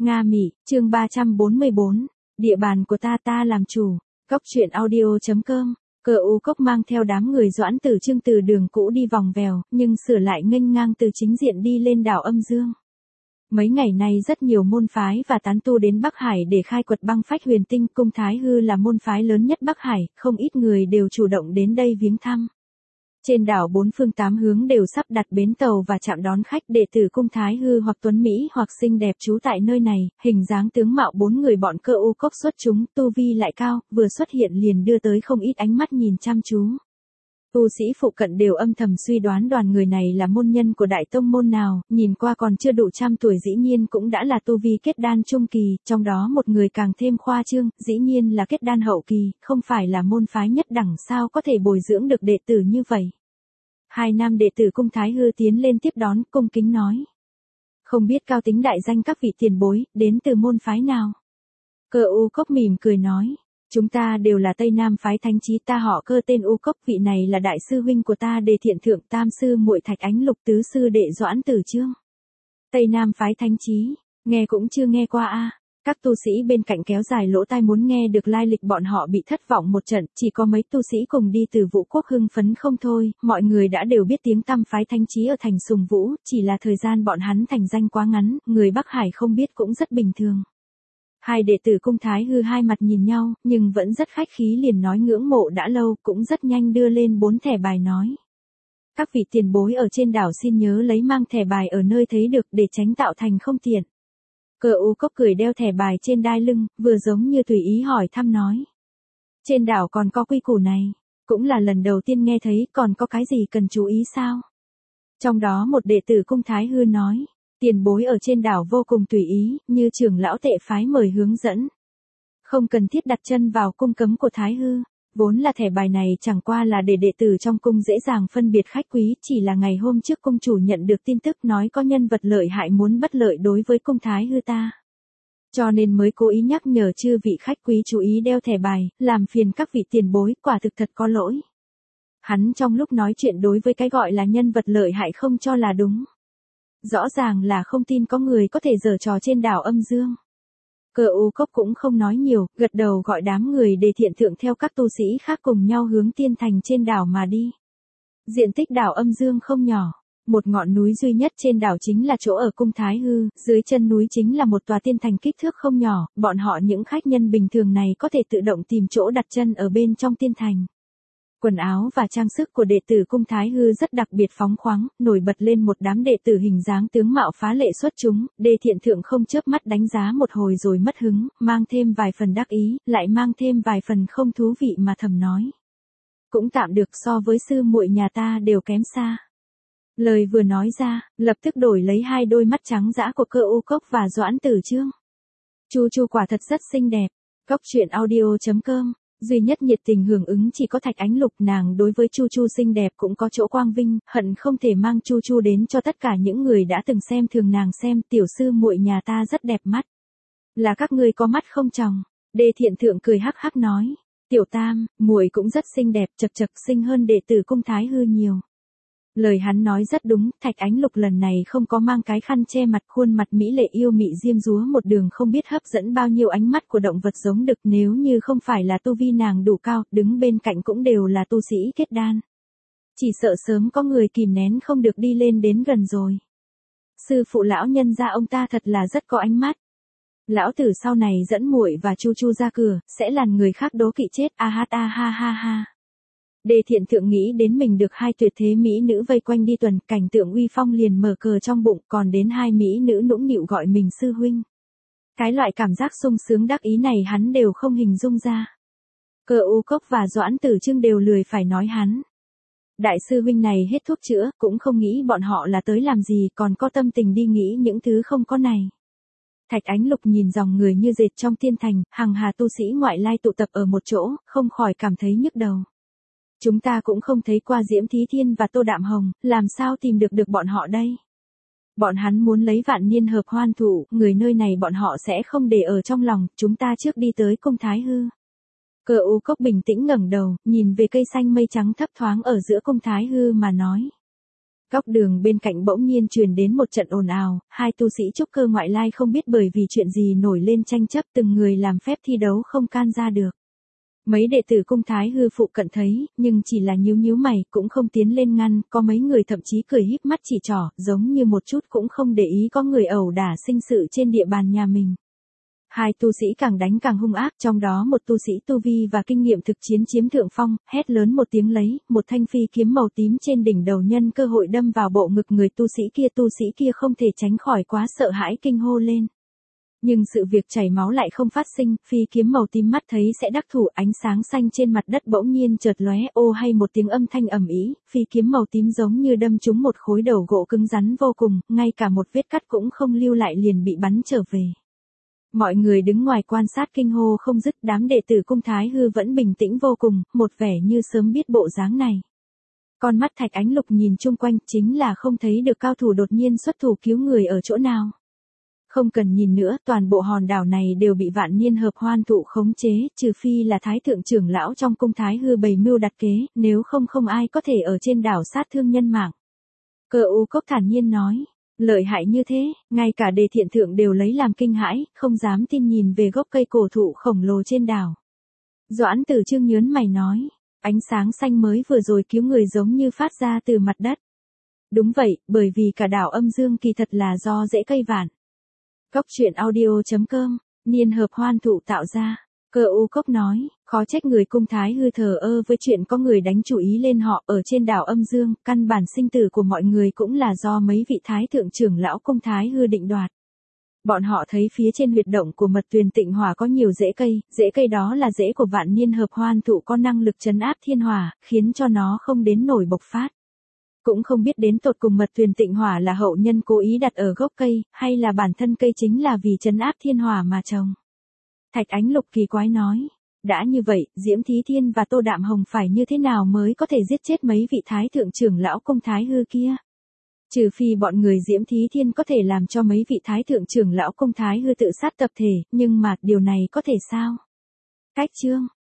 Nga Mỹ, chương 344, địa bàn của ta làm chủ. Cốc truyện audio.com. Cờ U Cốc mang theo đám người Doãn Tử Trương từ đường cũ đi vòng vèo, nhưng sửa lại nghênh ngang từ chính diện đi lên đảo Âm Dương. Mấy ngày nay rất nhiều môn phái và tán tu đến Bắc Hải để khai quật băng phách huyền tinh. Cung Thái Hư là môn phái lớn nhất Bắc Hải, không ít người đều chủ động đến đây viếng thăm. Trên đảo bốn phương tám hướng đều sắp đặt bến tàu và trạm đón khách. Đệ tử Cung Thái Hư hoặc tuấn mỹ hoặc xinh đẹp trú tại nơi này, hình dáng tướng mạo bốn người bọn Cờ U Cốc xuất chúng, tu vi lại cao, vừa xuất hiện liền đưa tới không ít ánh mắt nhìn chăm chú. Tu sĩ phụ cận đều âm thầm suy đoán đoàn người này là môn nhân của đại tông môn nào, nhìn qua còn chưa đủ trăm tuổi dĩ nhiên cũng đã là tu vi kết đan trung kỳ, trong đó một người càng thêm khoa trương, dĩ nhiên là kết đan hậu kỳ, không phải là môn phái nhất đẳng sao có thể bồi dưỡng được đệ tử như vậy. Hai nam đệ tử Cung Thái Hư tiến lên tiếp đón, cung kính nói. Không biết cao tính đại danh các vị tiền bối, đến từ môn phái nào? Cờ U Cốc mỉm cười nói. Chúng ta đều là Tây Nam phái Thánh Chí, ta họ Cơ tên U Cốc, vị này là đại sư huynh của ta Đề Thiện Thượng, tam sư muội Thạch Ánh Lục, tứ sư đệ Doãn Tử Trương. Tây Nam phái Thánh Chí, nghe cũng chưa nghe qua a. Các tu sĩ bên cạnh kéo dài lỗ tai muốn nghe được lai lịch bọn họ bị thất vọng một trận, chỉ có mấy tu sĩ cùng đi từ Vũ Quốc hưng phấn không thôi, mọi người đã đều biết tiếng tăm phái Thánh Chí ở thành Sùng Vũ, chỉ là thời gian bọn hắn thành danh quá ngắn, người Bắc Hải không biết cũng rất bình thường. Hai đệ tử Cung Thái Hư hai mặt nhìn nhau, nhưng vẫn rất khách khí liền nói ngưỡng mộ đã lâu, cũng rất nhanh đưa lên 4 thẻ bài nói. Các vị tiền bối ở trên đảo xin nhớ lấy mang thẻ bài ở nơi thấy được để tránh tạo thành không tiện. Cờ U Cốc cười đeo thẻ bài trên đai lưng, vừa giống như tùy ý hỏi thăm nói. Trên đảo còn có quy củ này, cũng là lần đầu tiên nghe thấy, còn có cái gì cần chú ý sao? Trong đó một đệ tử Cung Thái Hư nói. Tiền bối ở trên đảo vô cùng tùy ý, như trưởng lão tệ phái mời hướng dẫn. Không cần thiết đặt chân vào cung cấm của Thái Hư. Vốn là thẻ bài này chẳng qua là để đệ tử trong cung dễ dàng phân biệt khách quý, chỉ là ngày hôm trước cung chủ nhận được tin tức nói có nhân vật lợi hại muốn bất lợi đối với cung Thái Hư ta. Cho nên mới cố ý nhắc nhở chư vị khách quý chú ý đeo thẻ bài, làm phiền các vị tiền bối, quả thực thật có lỗi. Hắn trong lúc nói chuyện đối với cái gọi là nhân vật lợi hại không cho là đúng. Rõ ràng là không tin có người có thể giở trò trên đảo Âm Dương. Cờ U Cốc cũng không nói nhiều, gật đầu gọi đám người Đề Thiện Thượng theo các tu sĩ khác cùng nhau hướng tiên thành trên đảo mà đi. Diện tích đảo Âm Dương không nhỏ, một ngọn núi duy nhất trên đảo chính là chỗ ở Cung Thái Hư, dưới chân núi chính là một tòa tiên thành kích thước không nhỏ, bọn họ những khách nhân bình thường này có thể tự động tìm chỗ đặt chân ở bên trong tiên thành. Quần áo và trang sức của đệ tử Cung Thái Hư rất đặc biệt phóng khoáng, nổi bật lên một đám đệ tử hình dáng tướng mạo phá lệ xuất chúng, Đề Thiện Thượng không chớp mắt đánh giá một hồi rồi mất hứng, mang thêm vài phần đắc ý, lại mang thêm vài phần không thú vị mà thầm nói. Cũng tạm được, so với sư muội nhà ta đều kém xa. Lời vừa nói ra, lập tức đổi lấy hai đôi mắt trắng dã của Cờ U Cốc và Doãn Tử Trương. Chu quả thật rất xinh đẹp. Cốc truyện audio.com. Duy nhất nhiệt tình hưởng ứng chỉ có Thạch Ánh Lục, nàng đối với Chu xinh đẹp cũng có chỗ quang vinh, hận không thể mang Chu đến cho tất cả những người đã từng xem thường nàng xem, tiểu sư muội nhà ta rất đẹp mắt. Là các ngươi có mắt không tròng. Đề Thiện Thượng cười hắc hắc nói, tiểu tam, muội cũng rất xinh đẹp, chật xinh hơn đệ tử Cung Thái Hư nhiều. Lời hắn nói rất đúng, Thạch Ánh Lục lần này không có mang cái khăn che mặt, khuôn mặt mỹ lệ yêu mị diêm dúa một đường không biết hấp dẫn bao nhiêu ánh mắt của động vật giống đực, nếu như không phải là tu vi nàng đủ cao, đứng bên cạnh cũng đều là tu sĩ kết đan. Chỉ sợ sớm có người kìm nén không được đi lên đến gần rồi. Sư phụ lão nhân gia ông ta thật là rất có ánh mắt. Lão tử sau này dẫn muội và Chu ra cửa, sẽ làm người khác đố kỵ chết, a ha ha. Đề Thiện Thượng nghĩ đến mình được hai tuyệt thế mỹ nữ vây quanh đi tuần, cảnh tượng uy phong liền mở cờ trong bụng, còn đến hai mỹ nữ nũng nịu gọi mình sư huynh. Cái loại cảm giác sung sướng đắc ý này hắn đều không hình dung ra. Cờ U Cốc và Doãn Tử Trương đều lười phải nói hắn. Đại sư huynh này hết thuốc chữa, cũng không nghĩ bọn họ là tới làm gì, còn có tâm tình đi nghĩ những thứ không có này. Thạch Ánh Lục nhìn dòng người như dệt trong tiên thành, hằng hà tu sĩ ngoại lai tụ tập ở một chỗ, không khỏi cảm thấy nhức đầu. Chúng ta cũng không thấy qua Diễm Thí Thiên và Tô Đạm Hồng, làm sao tìm được bọn họ đây? Bọn hắn muốn lấy vạn niên hợp hoan thụ, người nơi này bọn họ sẽ không để ở trong lòng, chúng ta trước đi tới Cung Thái Hư. Cờ U Cốc bình tĩnh ngẩng đầu, nhìn về cây xanh mây trắng thấp thoáng ở giữa Cung Thái Hư mà nói. Góc đường bên cạnh bỗng nhiên truyền đến một trận ồn ào, hai tu sĩ trúc cơ ngoại lai không biết bởi vì chuyện gì nổi lên tranh chấp, từng người làm phép thi đấu không can ra được. Mấy đệ tử cung Thái Hư phụ cận thấy, nhưng chỉ là nhíu nhíu mày, cũng không tiến lên ngăn, có mấy người thậm chí cười híp mắt chỉ trỏ, giống như một chút cũng không để ý có người ẩu đả sinh sự trên địa bàn nhà mình. Hai tu sĩ càng đánh càng hung ác, trong đó một tu sĩ tu vi và kinh nghiệm thực chiến chiếm thượng phong, hét lớn một tiếng lấy, một thanh phi kiếm màu tím trên đỉnh đầu nhân cơ hội đâm vào bộ ngực người tu sĩ kia không thể tránh khỏi quá sợ hãi kinh hô lên. Nhưng sự việc chảy máu lại không phát sinh, phi kiếm màu tím mắt thấy sẽ đắc thủ, ánh sáng xanh trên mặt đất bỗng nhiên chợt lóe, ô hay một tiếng âm thanh ầm ĩ, phi kiếm màu tím giống như đâm trúng một khối đầu gỗ cứng rắn vô cùng, ngay cả một vết cắt cũng không lưu lại liền bị bắn trở về. Mọi người đứng ngoài quan sát kinh hô không dứt, đám đệ tử cung Thái Hư vẫn bình tĩnh vô cùng, một vẻ như sớm biết bộ dáng này. Con mắt Thạch Ánh Lục nhìn chung quanh, chính là không thấy được cao thủ đột nhiên xuất thủ cứu người ở chỗ nào. Không cần nhìn nữa, toàn bộ hòn đảo này đều bị Vạn Niên Hợp Hoan Thụ khống chế, trừ phi là Thái thượng trưởng lão trong cung Thái Hư bày mưu đặt kế, nếu không không ai có thể ở trên đảo sát thương nhân mạng. Cơ U Cốc thản nhiên nói, lợi hại như thế, ngay cả Đề Thiện Thượng đều lấy làm kinh hãi, không dám tin nhìn về gốc cây cổ thụ khổng lồ trên đảo. Doãn Tử Trương nhớn mày nói, ánh sáng xanh mới vừa rồi cứu người giống như phát ra từ mặt đất. Đúng vậy, bởi vì cả đảo Âm Dương kỳ thật là do rễ cây vạn. Cốc truyện audio.com, Niên Hợp Hoan Thụ tạo ra. Cơ U Cốc nói, khó trách người cung Thái Hư thờ ơ với chuyện có người đánh chủ ý lên họ ở trên đảo Âm Dương, căn bản sinh tử của mọi người cũng là do mấy vị Thái thượng trưởng lão cung Thái Hư định đoạt. Bọn họ thấy phía trên huyệt động của Mật Tuyền Tịnh Hỏa có nhiều rễ cây đó là rễ của Vạn Niên Hợp Hoan Thụ có năng lực trấn áp thiên hỏa, khiến cho nó không đến nổi bộc phát. Cũng không biết đến tột cùng Mật Tuyền Tịnh Hỏa là hậu nhân cố ý đặt ở gốc cây, hay là bản thân cây chính là vì trấn áp thiên hỏa mà trồng. Thạch Ánh Lục kỳ quái nói, đã như vậy, Diễm Thí Thiên và Tô Đạm Hồng phải như thế nào mới có thể giết chết mấy vị Thái thượng trưởng lão cung Thái Hư kia? Trừ phi bọn người Diễm Thí Thiên có thể làm cho mấy vị Thái thượng trưởng lão cung Thái Hư tự sát tập thể, nhưng mà điều này có thể sao? Cách chương